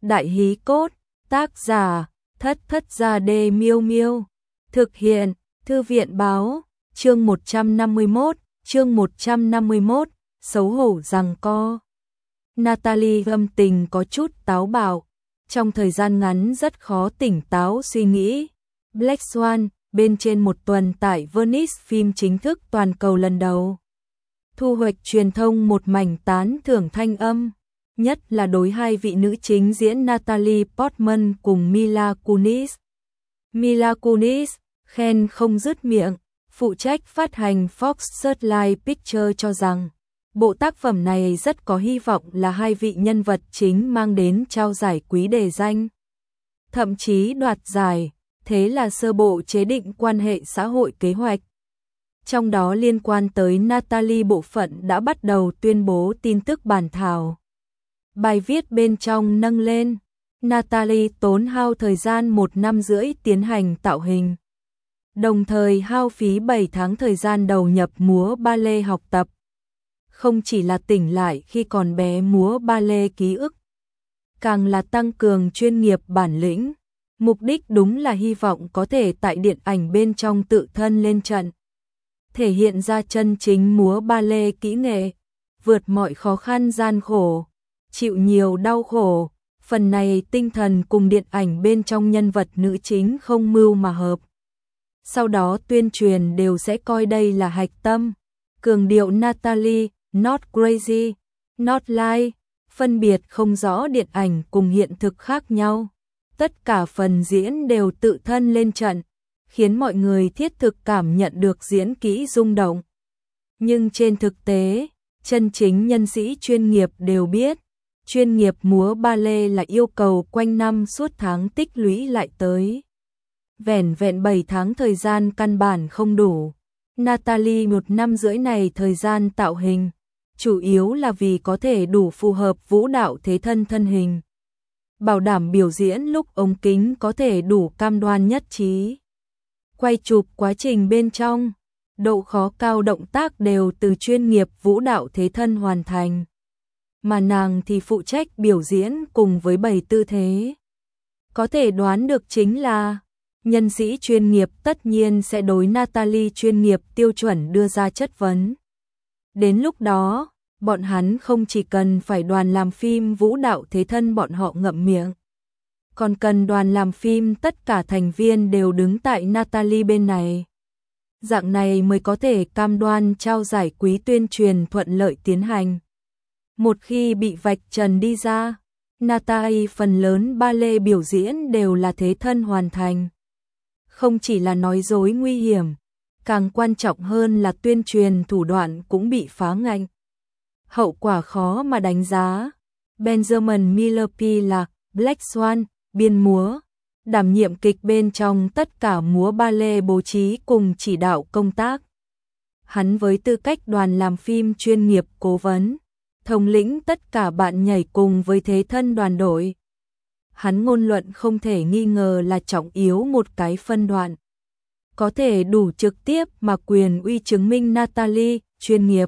Đại hí cốt, tác giả, Thất Thất Gia Đê Miêu Miêu. Thực hiện, Thư viện báo, chương 151, xấu hổ giằng co. Natalie âm tình có chút táo bạo, trong thời gian ngắn rất khó tỉnh táo suy nghĩ. Black Swan, bên trên một tuần tại Venice phim chính thức toàn cầu lần đầu. Thu hoạch truyền thông một mảnh tán thưởng thanh âm, nhất là đối hai vị nữ chính diễn Natalie Portman cùng Mila Kunis. Mila Kunis, khen không dứt miệng, phụ trách phát hành Fox Searchlight Pictures cho rằng, bộ tác phẩm này rất có hy vọng là hai vị nhân vật chính mang đến trao giải quý đề danh. Thậm chí đoạt giải, thế là sơ bộ chế định quan hệ xã hội kế hoạch. Trong đó liên quan tới Natalie bộ phận đã bắt đầu tuyên bố tin tức bản thảo. Bài viết bên trong nâng lên, Natalie tốn hao thời gian 1 năm rưỡi tiến hành tạo hình. Đồng thời hao phí 7 tháng thời gian đầu nhập múa ballet học tập. Không chỉ là tỉnh lại khi còn bé múa ballet ký ức, càng là tăng cường chuyên nghiệp bản lĩnh. Mục đích đúng là hy vọng có thể tại điện ảnh bên trong tự thân lên trận, thể hiện ra chân chính múa ballet kỹ nghệ, vượt mọi khó khăn gian khổ, chịu nhiều đau khổ. Phần này tinh thần cùng điện ảnh bên trong nhân vật nữ chính không mưu mà hợp. Sau đó tuyên truyền đều sẽ coi đây là hạch tâm, cường điệu Natalie, not crazy, not lie, phân biệt không rõ điện ảnh cùng hiện thực khác nhau. Tất cả phần diễn đều tự thân lên trận, khiến mọi người thiết thực cảm nhận được diễn kỹ rung động. Nhưng trên thực tế, chân chính nhân sĩ chuyên nghiệp đều biết, chuyên nghiệp múa ballet là yêu cầu quanh năm suốt tháng tích lũy lại tới. Vẻn vẹn 7 tháng thời gian căn bản không đủ. Natalie 1 năm rưỡi này thời gian tạo hình, chủ yếu là vì có thể đủ phù hợp vũ đạo thế thân thân hình. Bảo đảm biểu diễn lúc ống kính có thể đủ cam đoan nhất trí. Quay chụp quá trình bên trong, độ khó cao động tác đều từ chuyên nghiệp vũ đạo thế thân hoàn thành. Mà nàng thì phụ trách biểu diễn cùng với 7 tư thế. Có thể đoán được chính là, nhân sĩ chuyên nghiệp tất nhiên sẽ đối Natalie chuyên nghiệp tiêu chuẩn đưa ra chất vấn. Đến lúc đó, bọn hắn không chỉ cần phải đoàn làm phim vũ đạo thế thân bọn họ ngậm miệng, còn cần đoàn làm phim tất cả thành viên đều đứng tại Natalie bên này. Dạng này mới có thể cam đoan trao giải quý tuyên truyền thuận lợi tiến hành. Một khi bị vạch trần đi ra, Natalie phần lớn ballet biểu diễn đều là thế thân hoàn thành. Không chỉ là nói dối nguy hiểm, càng quan trọng hơn là tuyên truyền thủ đoạn cũng bị phá ngạnh. Hậu quả khó mà đánh giá. Benjamin Miller P là Black Swan, biên múa, đảm nhiệm kịch bên trong tất cả múa ballet bố trí cùng chỉ đạo công tác. Hắn với tư cách đoàn làm phim chuyên nghiệp cố vấn, thống lĩnh tất cả bạn nhảy cùng với thế thân đoàn đội. Hắn ngôn luận không thể nghi ngờ là trọng yếu một cái phân đoạn. Có thể đủ trực tiếp mà quyền uy chứng minh Natalie chuyên nghiệp.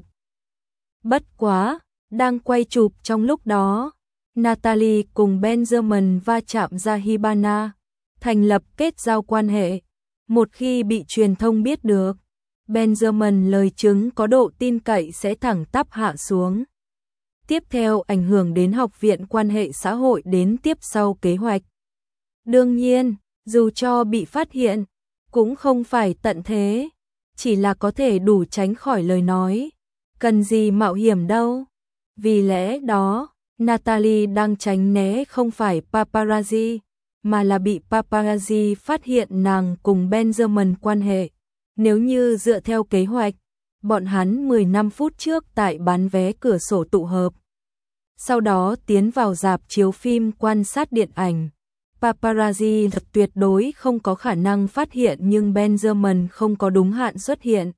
Bất quá, đang quay chụp trong lúc đó, Natalie cùng Benjamin va chạm ra Hibana, thành lập kết giao quan hệ. Một khi bị truyền thông biết được, Benjamin lời chứng có độ tin cậy sẽ thẳng tắp hạ xuống. Tiếp theo ảnh hưởng đến học viện quan hệ xã hội đến tiếp sau kế hoạch. Đương nhiên, dù cho bị phát hiện, cũng không phải tận thế, chỉ là có thể đủ tránh khỏi lời nói. Cần gì mạo hiểm đâu. Vì lẽ đó, Natalie đang tránh né không phải paparazzi, mà là bị paparazzi phát hiện nàng cùng Benjamin quan hệ. Nếu như dựa theo kế hoạch, bọn hắn 15 phút trước tại bán vé cửa sổ tụ hợp. Sau đó tiến vào rạp chiếu phim quan sát điện ảnh. Paparazzi tuyệt đối không có khả năng phát hiện nhưng Benjamin không có đúng hạn xuất hiện.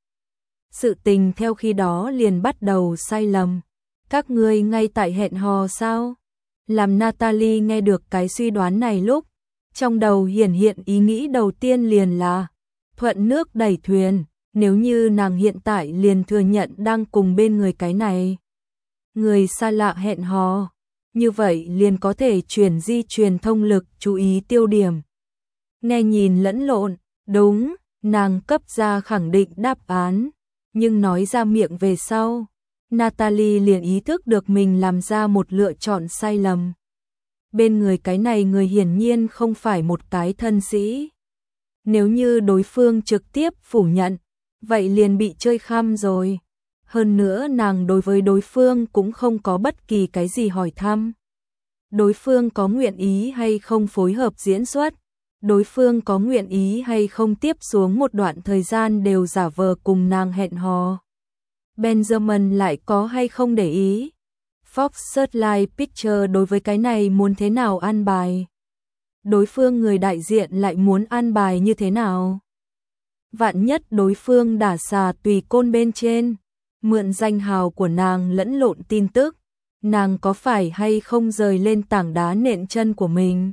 Sự tình theo khi đó liền bắt đầu sai lầm. Các ngươi ngay tại hẹn hò sao? Làm Natalie nghe được cái suy đoán này lúc, trong đầu hiển hiện ý nghĩ đầu tiên liền là thuận nước đẩy thuyền, nếu như nàng hiện tại liền thừa nhận đang cùng bên người cái này. Người xa lạ hẹn hò, như vậy liền có thể chuyển di truyền thông lực chú ý tiêu điểm. Nghe nhìn lẫn lộn, đúng, nàng cấp ra khẳng định đáp án, nhưng nói ra miệng về sau, Natalie liền ý thức được mình làm ra một lựa chọn sai lầm. Bên người cái này người hiển nhiên không phải một cái thân sĩ. Nếu như đối phương trực tiếp phủ nhận, vậy liền bị chơi khăm rồi. Hơn nữa nàng đối với đối phương cũng không có bất kỳ cái gì hỏi thăm. Đối phương có nguyện ý hay không phối hợp diễn xuất, đối phương có nguyện ý hay không tiếp xuống một đoạn thời gian đều giả vờ cùng nàng hẹn hò. Benjamin lại có hay không để ý. Fox Searchlight Picture đối với cái này muốn thế nào an bài? Đối phương người đại diện lại muốn an bài như thế nào? Vạn nhất đối phương đả xà tùy côn bên trên, mượn danh hào của nàng lẫn lộn tin tức, nàng có phải hay không rời lên tảng đá nện chân của mình?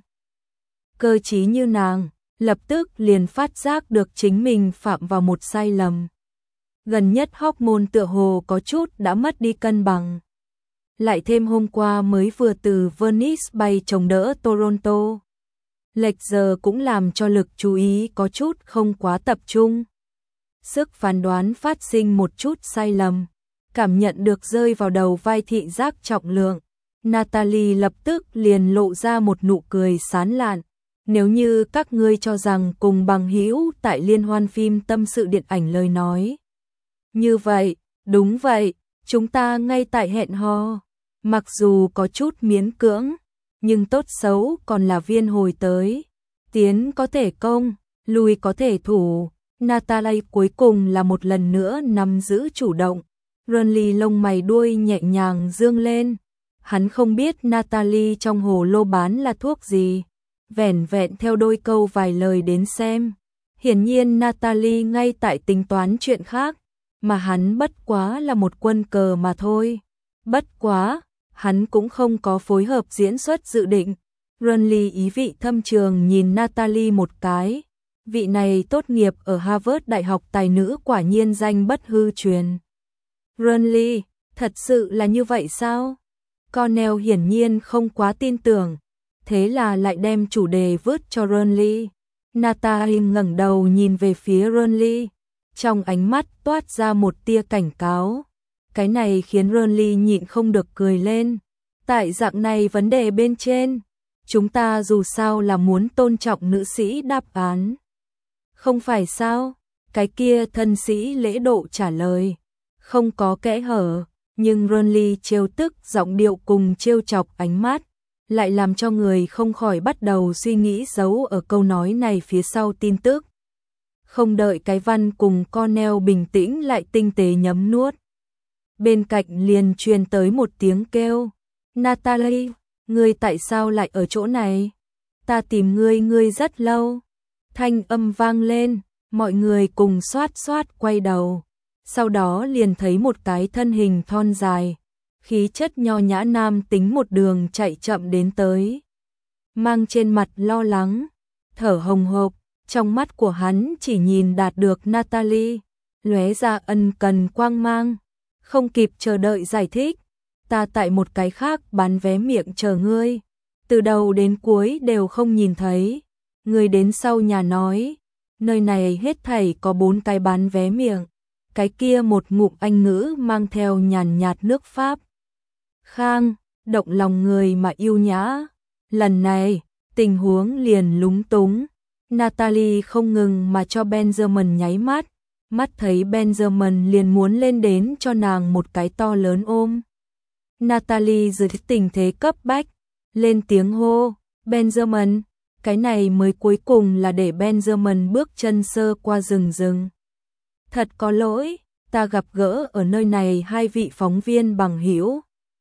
Cơ trí như nàng, lập tức liền phát giác được chính mình phạm vào một sai lầm. Gần nhất hormone tựa hồ có chút đã mất đi cân bằng. Lại thêm hôm qua mới vừa từ Venice bay chống đỡ Toronto. Lệch giờ cũng làm cho lực chú ý có chút không quá tập trung. Sức phán đoán phát sinh một chút sai lầm. Cảm nhận được rơi vào đầu vai thị giác trọng lượng. Natalie lập tức liền lộ ra một nụ cười sán lạn. Nếu như các ngươi cho rằng cùng bằng hữu tại liên hoan phim tâm sự điện ảnh lời nói. Như vậy, đúng vậy, chúng ta ngay tại hẹn hò. Mặc dù có chút miễn cưỡng, nhưng tốt xấu còn là viên hồi tới. Tiến có thể công, lui có thể thủ. Natalie cuối cùng là một lần nữa nắm giữ chủ động. Renly lông mày đuôi nhẹ nhàng dương lên. Hắn không biết Natalie trong hồ lô bán là thuốc gì. Vẻn vẹn theo đôi câu vài lời đến xem. Hiển nhiên Natalie ngay tại tính toán chuyện khác, mà hắn bất quá là một quân cờ mà thôi. Bất quá, hắn cũng không có phối hợp diễn xuất dự định. Renly ý vị thâm trường nhìn Natalie một cái. Vị này tốt nghiệp ở Harvard Đại học tài nữ quả nhiên danh bất hư truyền. Renly, thật sự là như vậy sao? Cornell hiển nhiên không quá tin tưởng, thế là lại đem chủ đề vứt cho Renly. Natalie ngẩng đầu nhìn về phía Renly, trong ánh mắt toát ra một tia cảnh cáo. Cái này khiến Renly nhịn không được cười lên. Tại dạng này vấn đề bên trên, chúng ta dù sao là muốn tôn trọng nữ sĩ đáp án. Không phải sao? Cái kia thân sĩ lễ độ trả lời. Không có kẽ hở, nhưng Renly trêu tức giọng điệu cùng trêu chọc ánh mắt, lại làm cho người không khỏi bắt đầu suy nghĩ giấu ở câu nói này phía sau tin tức. Không đợi cái văn cùng Cornell bình tĩnh lại tinh tế nhấm nuốt. Bên cạnh liền truyền tới một tiếng kêu. Natalie, ngươi tại sao lại ở chỗ này? Ta tìm ngươi rất lâu. Thanh âm vang lên, mọi người cùng xoát xoát quay đầu. Sau đó liền thấy một cái thân hình thon dài, khí chất nho nhã nam tính một đường chạy chậm đến tới. Mang trên mặt lo lắng, thở hồng hộc, trong mắt của hắn chỉ nhìn đạt được Natalie, lóe ra ân cần quang mang. Không kịp chờ đợi giải thích, ta tại một cái khác bán vé miệng chờ ngươi, từ đầu đến cuối đều không nhìn thấy. Ngươi đến sau nhà nói, nơi này hết thảy có 4 cái bán vé miệng. Cái kia một ngụm Anh ngữ mang theo nhàn nhạt nước Pháp. Khang, động lòng người mà yêu nhã. Lần này, tình huống liền lúng túng. Natalie không ngừng mà cho Benjamin nháy mắt. Mắt thấy Benjamin liền muốn lên đến cho nàng một cái to lớn ôm. Natalie dưới tình thế cấp bách, lên tiếng hô, Benjamin, cái này mới cuối cùng là để Benjamin bước chân sơ qua rừng. Thật có lỗi, ta gặp gỡ ở nơi này 2 vị phóng viên bằng hữu.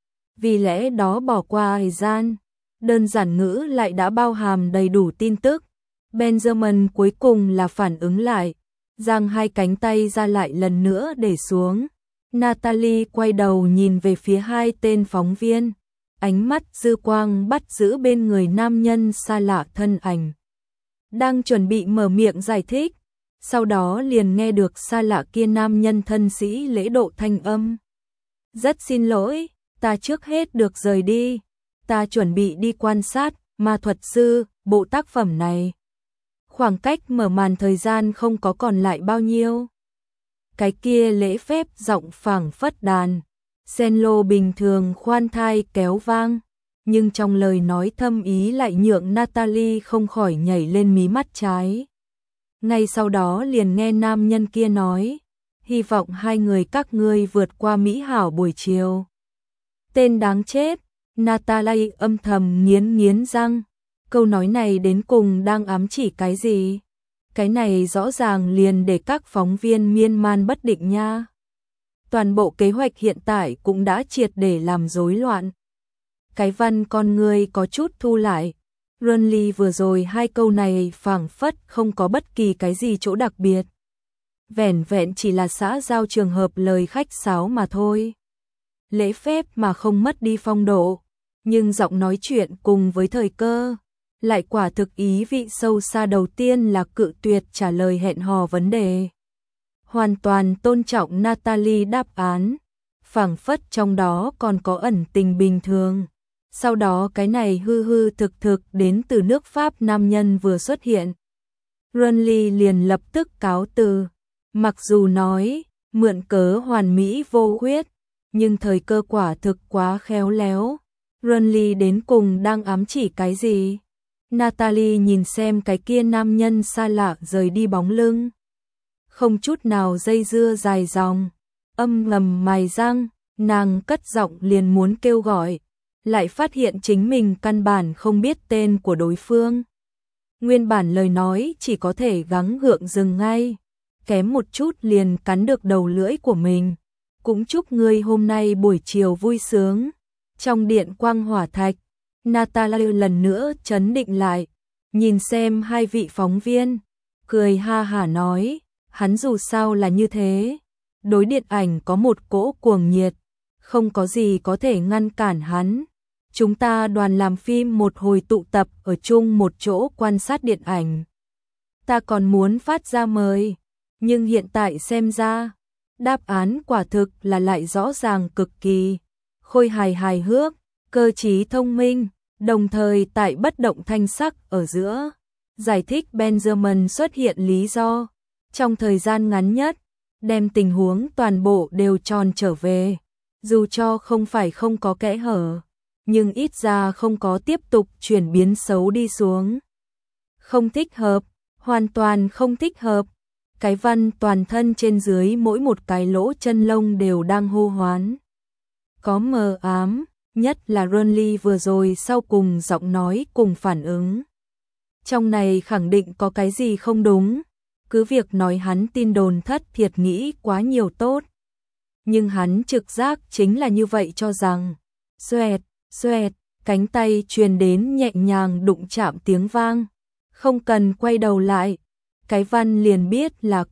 Vì lẽ đó bỏ qua thời gian, đơn giản ngữ lại đã bao hàm đầy đủ tin tức. Benjamin cuối cùng là phản ứng lại, giang 2 cánh tay ra lại lần nữa để xuống. Natalie quay đầu nhìn về phía 2 tên phóng viên, ánh mắt dư quang bắt giữ bên người nam nhân xa lạ thân ảnh. Đang chuẩn bị mở miệng giải thích, sau đó liền nghe được xa lạ kia nam nhân thân sĩ lễ độ thanh âm. Rất xin lỗi, ta trước hết được rời đi. ta chuẩn bị đi quan sát Ma thuật sư, bộ tác phẩm này. Khoảng cách mở màn thời gian không có còn lại bao nhiêu. Cái kia lễ phép giọng phảng phất đàn cello bình thường khoan thai kéo vang, nhưng trong lời nói thâm ý lại nhượng Natalie không khỏi nhảy lên mí mắt trái. Ngay sau đó liền nghe nam nhân kia nói, hy vọng hai người các ngươi vượt qua mỹ hảo buổi chiều. Tên đáng chết, Natalie âm thầm nghiến nghiến răng, câu nói này đến cùng đang ám chỉ cái gì? Cái này rõ ràng liền để các phóng viên miên man bất định nha. Toàn bộ kế hoạch hiện tại cũng đã triệt để làm rối loạn. Cái văn con người có chút thu lại. Runley vừa rồi hai câu này phảng phất không có bất kỳ cái gì chỗ đặc biệt. Vẻn vẹn chỉ là xã giao trường hợp lời khách sáo mà thôi. Lễ phép mà không mất đi phong độ. Nhưng giọng nói chuyện cùng với thời cơ lại quả thực ý vị sâu xa. Đầu tiên là cự tuyệt trả lời hẹn hò vấn đề. Hoàn toàn tôn trọng Natalie đáp án, phảng phất trong đó còn có ẩn tình bình thường. Sau đó cái này hư hư thực thực đến từ nước Pháp nam nhân vừa xuất hiện. Runley liền lập tức cáo từ, mặc dù nói mượn cớ hoàn mỹ vô khuyết, nhưng thời cơ quả thực quá khéo léo. Runley đến cùng đang ám chỉ cái gì? Natalie nhìn xem cái kia nam nhân xa lạ rời đi bóng lưng, không chút nào dây dưa dài dòng, âm ngầm mài răng, nàng cất giọng liền muốn kêu gọi, lại phát hiện chính mình căn bản không biết tên của đối phương. Nguyên bản lời nói chỉ có thể gắng gượng dừng ngay, kém một chút liền cắn được đầu lưỡi của mình. Cũng chúc ngươi hôm nay buổi chiều vui sướng. Trong điện quang hỏa thạch, Natalie lần nữa trấn định lại, nhìn xem hai vị phóng viên, cười ha hả nói, hắn dù sao là như thế, đối điện ảnh có một cỗ cuồng nhiệt, không có gì có thể ngăn cản hắn. Chúng ta đoàn làm phim một hồi tụ tập ở chung một chỗ quan sát điện ảnh. Ta còn muốn phát ra mời, nhưng hiện tại xem ra, đáp án quả thực là lại rõ ràng cực kỳ, khôi hài hài hước, cơ trí thông minh, đồng thời tại bất động thanh sắc ở giữa, giải thích Benjamin xuất hiện lý do, trong thời gian ngắn nhất, đem tình huống toàn bộ đều tròn trở về, dù cho không phải không có kẽ hở, nhưng ít ra không có tiếp tục chuyển biến xấu đi xuống. Không thích hợp, hoàn toàn không thích hợp. Cái văn toàn thân trên dưới mỗi một cái lỗ chân lông đều đang hô hoán. Có mờ ám, nhất là Runley vừa rồi sau cùng giọng nói cùng phản ứng. Trong này khẳng định có cái gì không đúng, cứ việc nói hắn tin đồn thất thiệt nghĩ quá nhiều tốt. Nhưng hắn trực giác chính là như vậy cho rằng, xoẹt, xoẹt, cánh tay truyền đến nhẹ nhàng đụng chạm tiếng vang, không cần quay đầu lại. Cái văn liền biết là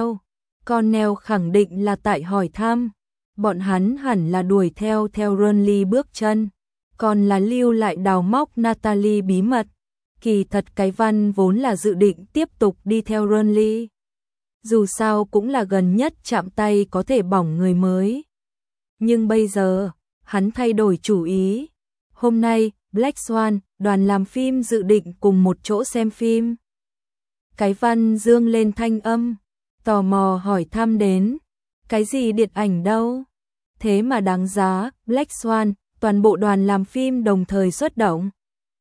Cornell khẳng định là tại hỏi thăm, bọn hắn hẳn là đuổi theo Runley bước chân, còn là lưu lại đào móc Natalie bí mật. Kỳ thật cái văn vốn là dự định tiếp tục đi theo Runley. Dù sao cũng là gần nhất chạm tay có thể bỏng người mới. Nhưng bây giờ, hắn thay đổi chủ ý. Hôm nay, Black Swan, đoàn làm phim dự định cùng một chỗ xem phim. Cái văn dương lên thanh âm, tò mò hỏi thăm đến, cái gì điện ảnh đâu? Thế mà đáng giá, Black Swan, toàn bộ đoàn làm phim đồng thời xuất động.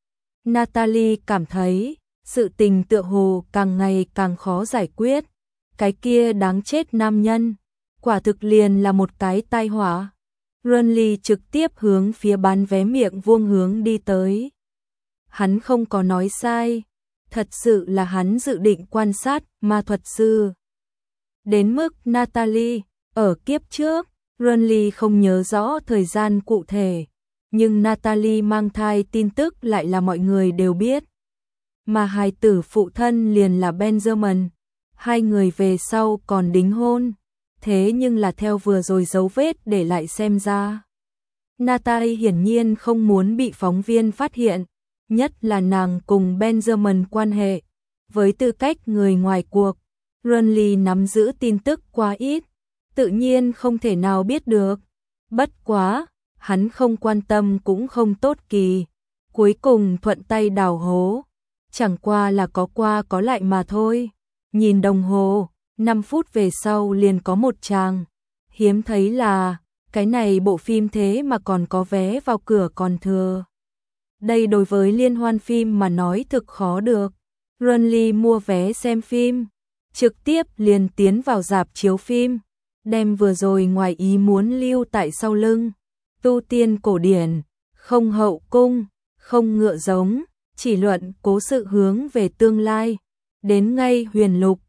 Natalie cảm thấy, sự tình tựa hồ càng ngày càng khó giải quyết. Cái kia đáng chết nam nhân, quả thực liền là một cái tai họa. Runley trực tiếp hướng phía bán vé miệng vuông hướng đi tới. Hắn không có nói sai. Thật sự là hắn dự định quan sát ma thuật sư. Đến mức Natalie, ở kiếp trước, Runley không nhớ rõ thời gian cụ thể, nhưng Natalie mang thai tin tức lại là mọi người đều biết. Mà hài tử phụ thân liền là Benjamin, hai người về sau còn đính hôn, thế nhưng là theo vừa rồi dấu vết để lại xem ra. Natalie hiển nhiên không muốn bị phóng viên phát hiện. Nhất là nàng cùng Benjamin quan hệ. Với tư cách người ngoài cuộc, Runley nắm giữ tin tức quá ít, tự nhiên không thể nào biết được. Bất quá, hắn không quan tâm cũng không tốt kỳ. Cuối cùng thuận tay đào hố, chẳng qua là có qua có lại mà thôi. Nhìn đồng hồ, 5 phút về sau liền có một tràng. Hiếm thấy là, cái này bộ phim thế mà còn có vé vào cửa còn thừa. Đây đối với liên hoan phim mà nói thực khó được. Runly mua vé xem phim, trực tiếp liền tiến vào rạp chiếu phim, đem vừa rồi ngoài ý muốn lưu tại sau lưng. Tu tiên cổ điển, không hậu cung, không ngựa giống, chỉ luận cố sự hướng về tương lai. Đến ngay huyền lục,